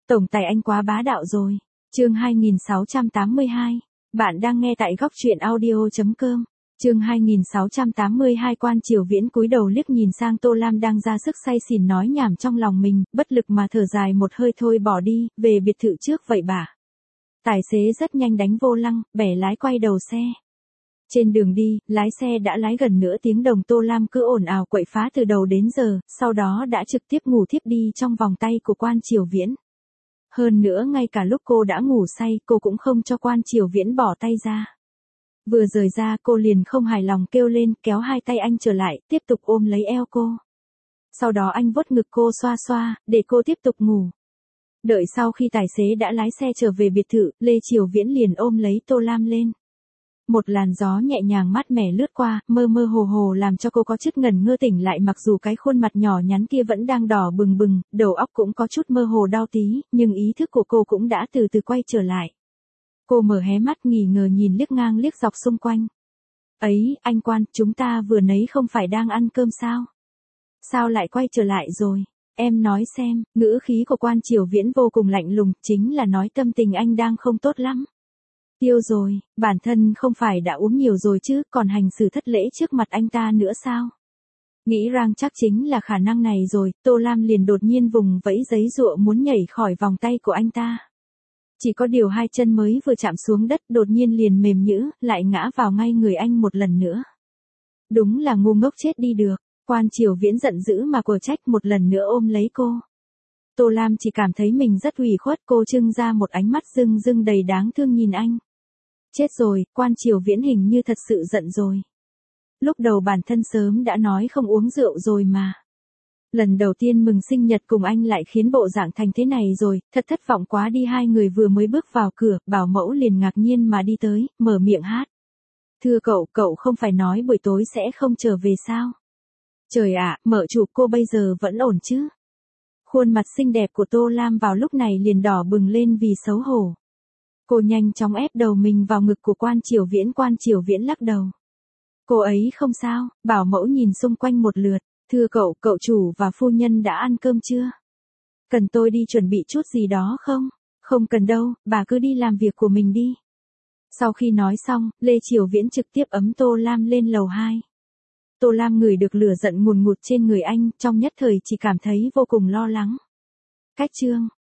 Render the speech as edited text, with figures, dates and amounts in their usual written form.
Tổng tài anh quá bá đạo rồi. Chương 2682. Bạn đang nghe tại góc truyện audio.com. Chương 2682 Quan Triều Viễn cúi đầu liếc nhìn sang Tô Lam đang ra sức say xỉn nói nhảm trong lòng mình, bất lực mà thở dài một hơi thôi bỏ đi, về biệt thự trước vậy bà. Tài xế rất nhanh đánh vô lăng, bẻ lái quay đầu xe. Trên đường đi, lái xe đã lái gần nửa tiếng đồng. Tô Lam cứ ồn ào quậy phá từ đầu đến giờ, sau đó đã trực tiếp ngủ thiếp đi trong vòng tay của Quan Triều Viễn. Hơn nữa ngay cả lúc cô đã ngủ say, cô cũng không cho Quan Triều Viễn bỏ tay ra. Vừa rời ra cô liền không hài lòng kêu lên, kéo hai tay anh trở lại, tiếp tục ôm lấy eo cô. Sau đó anh vuốt ngực cô xoa xoa, để cô tiếp tục ngủ. Đợi sau khi tài xế đã lái xe trở về biệt thự, Lê Triều Viễn liền ôm lấy Tô Lam lên. Một làn gió nhẹ nhàng mát mẻ lướt qua, mơ mơ hồ hồ làm cho cô có chút ngẩn ngơ tỉnh lại, mặc dù cái khuôn mặt nhỏ nhắn kia vẫn đang đỏ bừng bừng, đầu óc cũng có chút mơ hồ đau tí, nhưng ý thức của cô cũng đã từ từ quay trở lại. Cô mở hé mắt nghỉ ngờ nhìn liếc ngang liếc dọc xung quanh. Ấy, anh Quan, chúng ta vừa nãy không phải đang ăn cơm sao? Sao lại quay trở lại rồi? Em nói xem, ngữ khí của Quan Triều Viễn vô cùng lạnh lùng, chính là nói tâm tình anh đang không tốt lắm. Tiêu rồi, bản thân không phải đã uống nhiều rồi chứ, còn hành xử thất lễ trước mặt anh ta nữa sao? Nghĩ rằng chắc chính là khả năng này rồi, Tô Lam liền đột nhiên vùng vẫy giấy giụa muốn nhảy khỏi vòng tay của anh ta. Chỉ có điều hai chân mới vừa chạm xuống đất đột nhiên liền mềm nhũn, lại ngã vào ngay người anh một lần nữa. Đúng là ngu ngốc chết đi được. Quan Triều Viễn giận dữ mà quở trách, một lần nữa ôm lấy cô. Tô Lam chỉ cảm thấy mình rất ủy khuất, cô trưng ra một ánh mắt rưng rưng đầy đáng thương nhìn anh. Chết rồi, Quan Triều Viễn hình như thật sự giận rồi. Lúc đầu bản thân sớm đã nói không uống rượu rồi mà. Lần đầu tiên mừng sinh nhật cùng anh lại khiến bộ dạng thành thế này rồi, thật thất vọng quá đi. Hai người vừa mới bước vào cửa, bảo mẫu liền ngạc nhiên mà đi tới, mở miệng hát. Thưa cậu, cậu không phải nói buổi tối sẽ không trở về sao? Trời ạ, mợ chủ, cô bây giờ vẫn ổn chứ? Khuôn mặt xinh đẹp của Tô Lam vào lúc này liền đỏ bừng lên vì xấu hổ. Cô nhanh chóng ép đầu mình vào ngực của Quan Triều Viễn. Quan Triều Viễn lắc đầu. Cô ấy không sao. Bảo mẫu nhìn xung quanh một lượt. Thưa cậu, cậu chủ và phu nhân đã ăn cơm chưa? Cần tôi đi chuẩn bị chút gì đó không? Không cần đâu, bà cứ đi làm việc của mình đi. Sau khi nói xong, Lê Triều Viễn trực tiếp ấm Tô Lam lên lầu 2. Tô Lam ngửi được lửa giận ngùn ngụt trên người anh, trong nhất thời chỉ cảm thấy vô cùng lo lắng. Cách chương